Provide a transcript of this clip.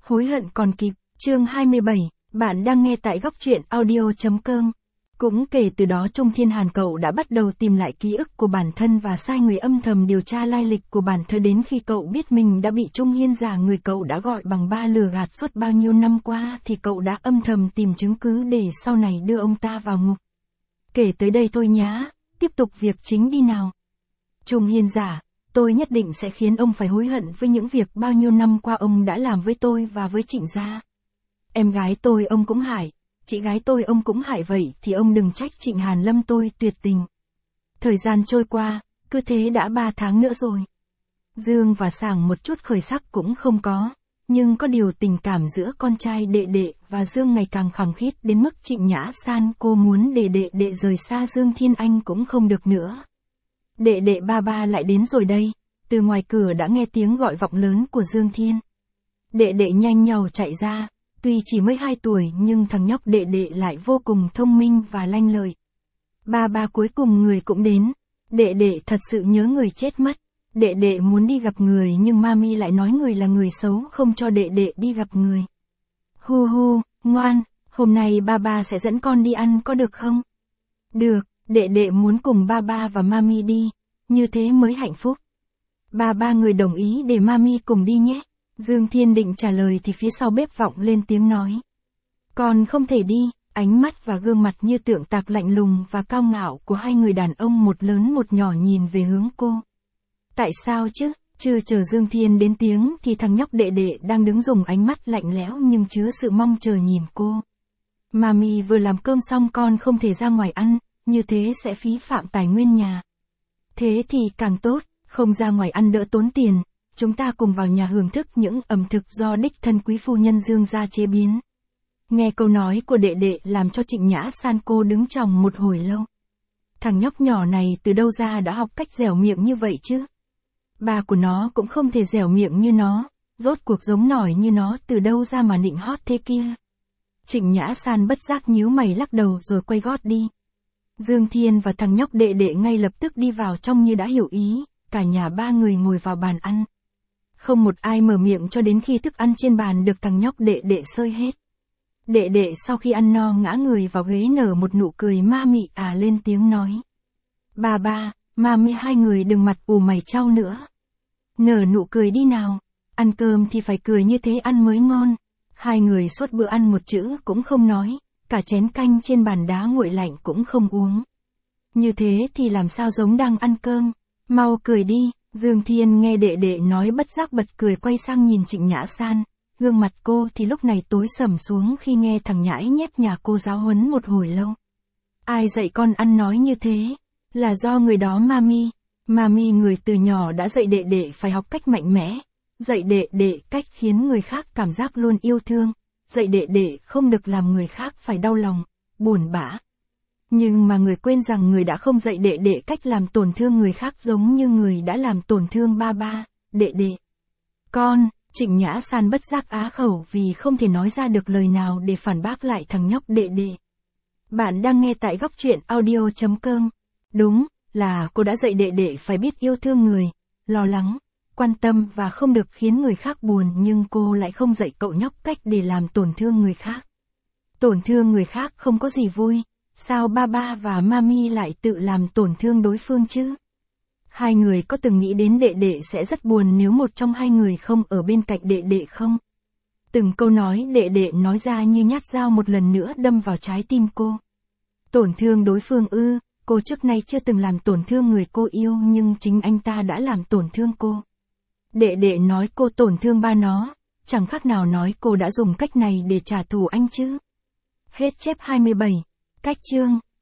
Hối hận còn kịp, chương 27, bạn đang nghe tại góc truyện audio.com. Cũng kể từ đó Trung Thiên Hàn cậu đã bắt đầu tìm lại ký ức của bản thân và sai người âm thầm điều tra lai lịch của bản thân đến khi cậu biết mình đã bị Trung Hiên giả người cậu đã gọi bằng ba lừa gạt suốt bao nhiêu năm qua thì cậu đã âm thầm tìm chứng cứ để sau này đưa ông ta vào ngục. Kể tới đây thôi nhá, tiếp tục việc chính đi nào. Trung Hiên giả, tôi nhất định sẽ khiến ông phải hối hận với những việc bao nhiêu năm qua ông đã làm với tôi và với Trịnh gia. Em gái tôi ông cũng hại, chị gái tôi ông cũng hại vậy thì ông đừng trách Trịnh Hàn Lâm tôi tuyệt tình. Thời gian trôi qua, cứ thế đã 3 tháng nữa rồi. Dương và Sảng một chút khởi sắc cũng không có, nhưng có điều tình cảm giữa con trai đệ đệ và Dương ngày càng khăng khít đến mức Trịnh Nhã San cô muốn để đệ đệ rời xa Dương Thiên Anh cũng không được nữa. Đệ đệ ba ba lại đến rồi đây, từ ngoài cửa đã nghe tiếng gọi vọng lớn của Dương Thiên. Đệ đệ nhanh nhảu chạy ra, tuy chỉ mới 2 tuổi nhưng thằng nhóc đệ đệ lại vô cùng thông minh và lanh lợi. Ba ba cuối cùng người cũng đến, đệ đệ thật sự nhớ người chết mất. Đệ đệ muốn đi gặp người nhưng mami lại nói người là người xấu không cho đệ đệ đi gặp người. Hu hu, ngoan, hôm nay ba ba sẽ dẫn con đi ăn có được không? Được, đệ đệ muốn cùng ba ba và mami đi, như thế mới hạnh phúc. Ba người đồng ý để mami cùng đi nhé. Dương Thiên định trả lời thì phía sau bếp vọng lên tiếng nói. Con không thể đi, ánh mắt và gương mặt như tượng tạc lạnh lùng và cao ngạo của hai người đàn ông một lớn một nhỏ nhìn về hướng cô. Tại sao chứ? Chưa chờ Dương Thiên đến tiếng thì thằng nhóc đệ đệ đang đứng dùng ánh mắt lạnh lẽo nhưng chứa sự mong chờ nhìn cô. Mami vừa làm cơm xong con không thể ra ngoài ăn, như thế sẽ phí phạm tài nguyên nhà. Thế thì càng tốt, không ra ngoài ăn đỡ tốn tiền, chúng ta cùng vào nhà hưởng thức những ẩm thực do đích thân quý phu nhân Dương gia chế biến. Nghe câu nói của đệ đệ làm cho Trịnh Nhã San cô đứng chòng một hồi lâu. Thằng nhóc nhỏ này từ đâu ra đã học cách dẻo miệng như vậy chứ? Ba của nó cũng không thể dẻo miệng như nó, rốt cuộc giống nổi như nó từ đâu ra mà nịnh hót thế kia. Trịnh Nhã San bất giác nhíu mày lắc đầu rồi quay gót đi. Dương Thiên và thằng nhóc đệ đệ ngay lập tức đi vào trong như đã hiểu ý, cả nhà ba người ngồi vào bàn ăn. Không một ai mở miệng cho đến khi thức ăn trên bàn được thằng nhóc đệ đệ xơi hết. Đệ đệ sau khi ăn no ngã người vào ghế nở một nụ cười ma mị lên tiếng nói. Ba, mami hai người đừng mặt ù mày trao nữa. Nở nụ cười đi nào, ăn cơm thì phải cười như thế ăn mới ngon. Hai người suốt bữa ăn một chữ cũng không nói, cả chén canh trên bàn đá nguội lạnh cũng không uống. Như thế thì làm sao giống đang ăn cơm, mau cười đi. Dương Thiên nghe đệ đệ nói bất giác bật cười quay sang nhìn Trịnh Nhã San, gương mặt cô thì lúc này tối sầm xuống khi nghe thằng nhãi nhép nhà cô giáo huấn một hồi lâu. Ai dạy con ăn nói như thế? Là do người đó mami. Mami người từ nhỏ đã dạy đệ đệ phải học cách mạnh mẽ, dạy đệ đệ cách khiến người khác cảm giác luôn yêu thương, dạy đệ đệ không được làm người khác phải đau lòng, buồn bã. Nhưng mà người quên rằng người đã không dạy đệ đệ cách làm tổn thương người khác giống như người đã làm tổn thương ba, đệ đệ. Con, Trịnh Nhã San bất giác á khẩu vì không thể nói ra được lời nào để phản bác lại thằng nhóc đệ đệ. Bạn đang nghe tại góc truyện audio.com. Đúng, là cô đã dạy đệ đệ phải biết yêu thương người, lo lắng, quan tâm và không được khiến người khác buồn nhưng cô lại không dạy cậu nhóc cách để làm tổn thương người khác. Tổn thương người khác không có gì vui. Sao ba và mami lại tự làm tổn thương đối phương chứ? Hai người có từng nghĩ đến đệ đệ sẽ rất buồn nếu một trong hai người không ở bên cạnh đệ đệ không? Từng câu nói đệ đệ nói ra như nhát dao một lần nữa đâm vào trái tim cô. Tổn thương đối phương ư, cô trước nay chưa từng làm tổn thương người cô yêu nhưng chính anh ta đã làm tổn thương cô. Đệ đệ nói cô tổn thương ba nó, chẳng khác nào nói cô đã dùng cách này để trả thù anh chứ. Hết chép 27. Cách chương